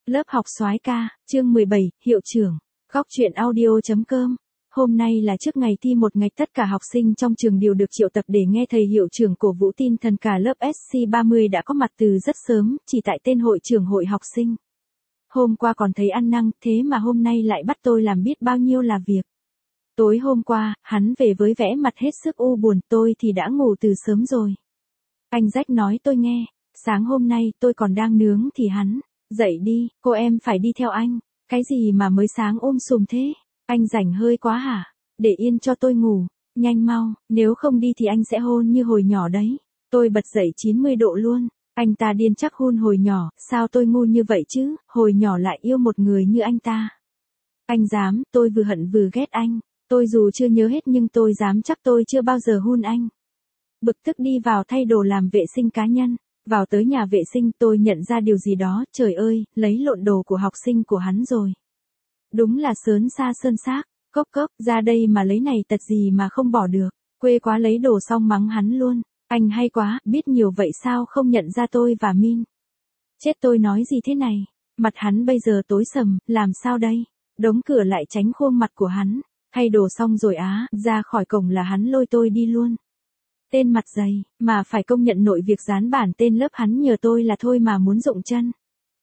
Lớp học soái ca, chương 17, hiệu trưởng. Góc truyện audio.com. Hôm nay là trước ngày thi một ngày, tất cả học sinh trong trường đều được triệu tập để nghe thầy hiệu trưởng cổ vũ tinh thần. Cả lớp SC30 đã có mặt từ rất sớm, chỉ tại tên hội trưởng hội học sinh. Hôm qua còn thấy ăn năn, thế mà hôm nay lại bắt tôi làm biết bao nhiêu là việc. Tối hôm qua, hắn về với vẻ mặt hết sức u buồn, tôi thì đã ngủ từ sớm rồi. Anh Jack nói tôi nghe, sáng hôm nay tôi còn đang nướng thì hắn, dậy đi, cô em phải đi theo anh. Cái gì mà mới sáng sùm thế? Anh rảnh hơi quá hả? Để yên cho tôi ngủ, nhanh mau, nếu không đi thì anh sẽ hôn như hồi nhỏ đấy. Tôi bật dậy 90 độ luôn. Anh ta điên chắc hôn hồi nhỏ, sao tôi ngu như vậy chứ, hồi nhỏ lại yêu một người như anh ta. Anh dám, tôi vừa hận vừa ghét anh. Tôi dù chưa nhớ hết nhưng tôi dám chắc tôi chưa bao giờ hôn anh. Bực tức đi vào thay đồ làm vệ sinh cá nhân. Vào tới nhà vệ sinh tôi nhận ra điều gì đó, trời ơi, lấy lộn đồ của học sinh của hắn rồi. Đúng là sớn xa sơn xác, cốc cốc, ra đây mà lấy này tật gì mà không bỏ được, quê quá lấy đồ xong mắng hắn luôn, anh hay quá, biết nhiều vậy sao không nhận ra tôi và Min. Chết tôi nói gì thế này, mặt hắn bây giờ tối sầm, làm sao đây, đóng cửa lại tránh khuôn mặt của hắn, thay đồ xong rồi á, ra khỏi cổng là hắn lôi tôi đi luôn. Tên mặt dày, mà phải công nhận nội việc dán bản tên lớp hắn nhờ tôi là thôi mà muốn rụng chân.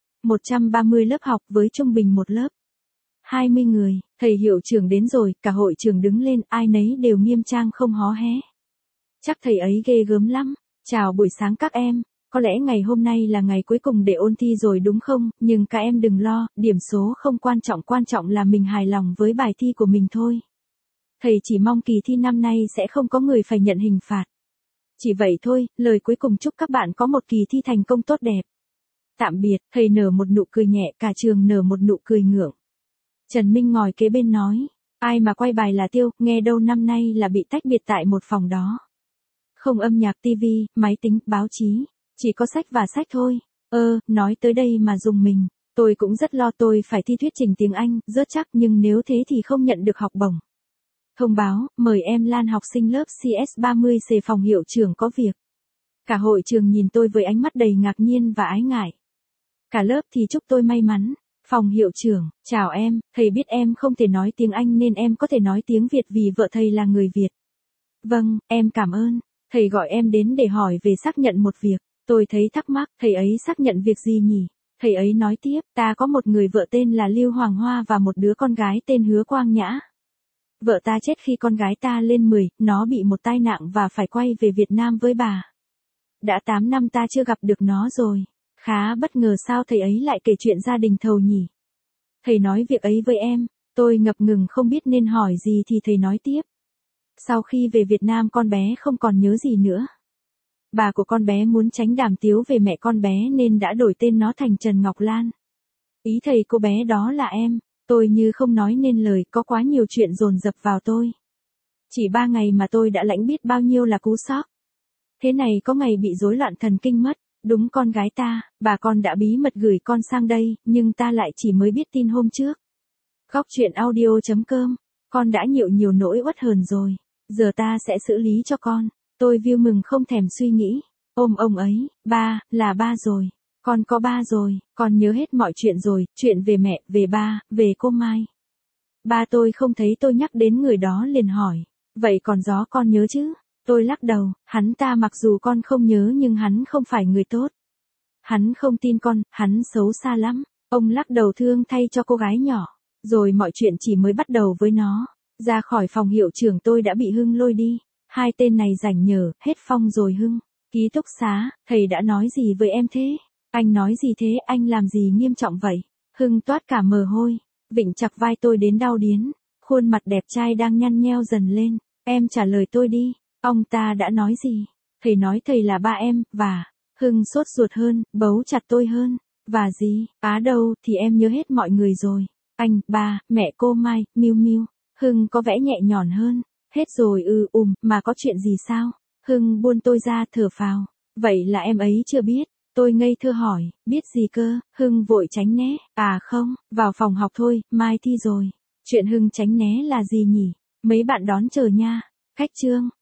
130 lớp học với trung bình một lớp 20 người, thầy hiệu trưởng đến rồi, cả hội trường đứng lên, ai nấy đều nghiêm trang không hó hé. Chắc thầy ấy ghê gớm lắm. Chào buổi sáng các em, có lẽ ngày hôm nay là ngày cuối cùng để ôn thi rồi đúng không, nhưng các em đừng lo, điểm số không quan trọng là mình hài lòng với bài thi của mình thôi. Thầy chỉ mong kỳ thi năm nay sẽ không có người phải nhận hình phạt. Chỉ vậy thôi, lời cuối cùng chúc các bạn có một kỳ thi thành công tốt đẹp. Tạm biệt, thầy nở một nụ cười nhẹ, cả trường nở một nụ cười ngượng. Trần Minh ngồi kế bên nói, ai mà quay bài là Tiêu, nghe đâu năm nay là bị tách biệt tại một phòng đó. Không âm nhạc, tivi, máy tính, báo chí, chỉ có sách và sách thôi. Nói tới đây mà dùng mình, tôi cũng rất lo, tôi phải thi thuyết trình tiếng Anh, rớt chắc, nhưng nếu thế thì không nhận được học bổng. Thông báo, mời em Lan học sinh lớp CS30C phòng hiệu trưởng có việc. Cả hội trường nhìn tôi với ánh mắt đầy ngạc nhiên và ái ngại. Cả lớp thì chúc tôi may mắn. Phòng hiệu trưởng, chào em, thầy biết em không thể nói tiếng Anh nên em có thể nói tiếng Việt vì vợ thầy là người Việt. Vâng, em cảm ơn. Thầy gọi em đến để hỏi về xác nhận một việc. Tôi thấy thắc mắc, thầy ấy xác nhận việc gì nhỉ? Thầy ấy nói tiếp, ta có một người vợ tên là Lưu Hoàng Hoa và một đứa con gái tên Hứa Quang Nhã. Vợ ta chết khi con gái ta lên 10, nó bị một tai nạn và phải quay về Việt Nam với bà. Đã 8 năm ta chưa gặp được nó rồi. Khá bất ngờ sao thầy ấy lại kể chuyện gia đình thầu nhỉ? Thầy nói việc ấy với em, tôi ngập ngừng không biết nên hỏi gì thì thầy nói tiếp. Sau khi về Việt Nam con bé không còn nhớ gì nữa. Bà của con bé muốn tránh đàm tiếu về mẹ con bé nên đã đổi tên nó thành Trần Ngọc Lan. Ý thầy cô bé đó là em. Tôi như không nói nên lời, có quá nhiều chuyện dồn dập vào tôi. Chỉ 3 ngày mà tôi đã lãnh biết bao nhiêu là cú sốc. Thế này có ngày bị rối loạn thần kinh mất. Đúng con gái ta, bà con đã bí mật gửi con sang đây, nhưng ta lại chỉ mới biết tin hôm trước. Góc truyện audio.com, con đã chịu nhiều nỗi uất hờn rồi, giờ ta sẽ xử lý cho con. Tôi vui mừng không thèm suy nghĩ, ôm ông ấy, ba, là ba rồi, con có ba rồi, con nhớ hết mọi chuyện rồi, chuyện về mẹ, về ba, về cô Mai. Ba tôi không thấy tôi nhắc đến người đó liền hỏi, vậy còn Gió con nhớ chứ? Tôi lắc đầu, hắn ta mặc dù con không nhớ nhưng hắn không phải người tốt. Hắn không tin con, hắn xấu xa lắm. Ông lắc đầu thương thay cho cô gái nhỏ. Rồi mọi chuyện chỉ mới bắt đầu với nó. Ra khỏi phòng hiệu trưởng tôi đã bị Hưng lôi đi. Hai tên này rảnh nhờ, hết phong rồi Hưng. Ký túc xá, thầy đã nói gì với em thế? Anh nói gì thế, anh làm gì nghiêm trọng vậy? Hưng toát cả mồ hôi, vịnh chặt vai tôi đến đau điếng. Khuôn mặt đẹp trai đang nhăn nheo dần lên. Em trả lời tôi đi. Ông ta đã nói gì? Thầy nói thầy là ba em, và... Hưng sốt ruột hơn, bấu chặt tôi hơn. Và gì? Đâu, thì em nhớ hết mọi người rồi. Anh, ba, mẹ cô Mai, Miu Miu. Hưng có vẻ nhẹ nhõm hơn. Hết rồi mà có chuyện gì sao? Hưng buông tôi ra thở phào. Vậy là em ấy chưa biết. Tôi ngây thơ hỏi, biết gì cơ? Hưng vội tránh né. Không, vào phòng học thôi, mai thi rồi. Chuyện Hưng tránh né là gì nhỉ? Mấy bạn đón chờ nha. Khách trương,